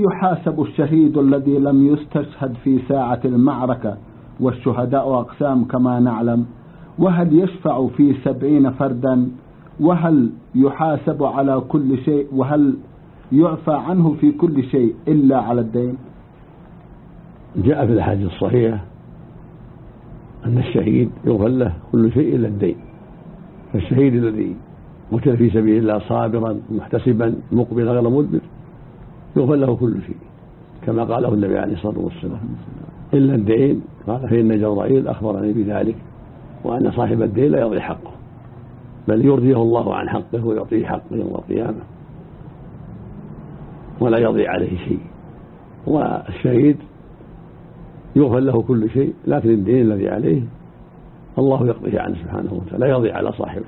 يحاسب الشهيد الذي لم يستشهد في ساعة المعركة والشهداء أقسام كما نعلم؟ وهل يشفع في 70 فردا؟ وهل يحاسب على كل شيء؟ وهل يعفى عنه في كل شيء إلا على الدين؟ جاء في الحديث الصحيح أن الشهيد يغفر له كل شيء إلا الدين. فالشهيد الذي قتل في سبيل الله صابرا محتسبا مقبلا غير مدبر يغفر له كل شيء كما قاله النبي عليه الصلاة والسلام إلا الدين. قال فإن جبرائيل أخبرني بذلك وأن صاحب الدين لا يضيع حقه بل يرضيه الله عن حقه ويعطيه حقه يوم القيامة ولا يضيع عليه شيء. والشهيد يغفر له كل شيء لكن الدين الذي عليه الله يقضيه عنه سبحانه وتعالى لا يضيع على صاحبه.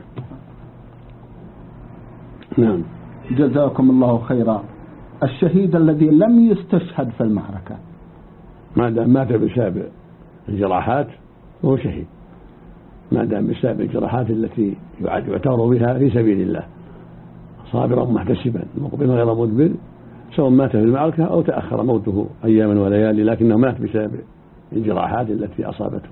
نعم. جزاكم الله خيرا. الشهيد الذي لم يستشهد في المعركة ما دام مات بسبب الجراحات فهو شهيد، ما دام بسبب الجراحات التي يعتبر بها في سبيل الله صابرا محتسبا مقبلا غير مدبر سواء مات في المعركة أو تأخر موته أياما وليالي لكنه مات بسبب الجراحات التي أصابته.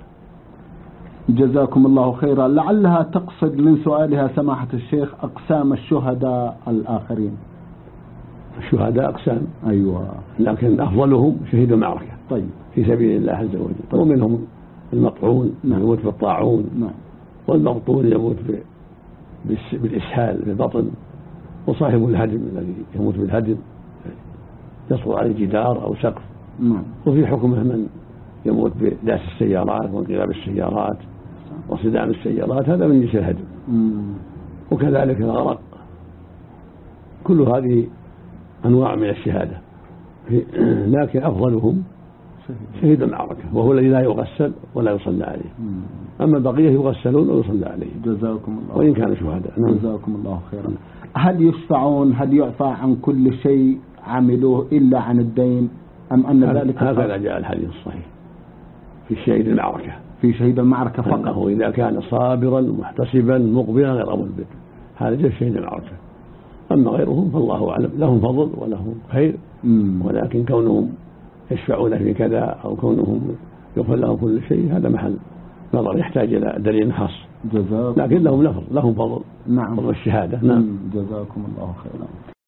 جزاكم الله خيرا. لعلها تقصد من سؤالها سماحة الشيخ أقسام الشهداء الآخرين. الشهداء أقسام، أيوة، لكن أفضلهم شهيد المعركة طيب في سبيل الله عز وجل. ومنهم المطعون يموت بالطاعون، والمبطون يموت بالإسهال في البطن، وصاحب الهدم الذي يموت بالهدم يسقط عليه جدار أو سقف. وفي حكمه من يموت بداس السيارات وانقلاب السيارات وصدام السيارات، هذا من جنس الهدم. وكذلك الغرق. كل هذه أنواع من الشهادة، لكن أفضلهم شهيد المعركة وهو الذي لا يغسل ولا يصلى عليه. أما البقية يغسلون ويصلى عليهم جزاكم الله وإن كانوا شهداء. جزاكم الله خيرا. هل يشفعون؟ هل يعفى عن كل شيء عملوه إلا عن الدين أم أن ذلك؟ هكذا جاء الحديث الصحيح في شهيد المعركة، في شهيد المعركة فقط، أنه إذا كان صابرا محتسبا مقبلا غير مدبر هذا جاء شهيد المعركة. أما غيرهم فالله أعلم لهم فضل ولهم خير، ولكن كونهم يشفعون في كذا أو كونهم يغفر لهم كل شيء هذا محل نظر يحتاج إلى دليل خاص، لكن لهم فضل. نعم، فضل الشهادة. نعم. جزاكم الله خيرا.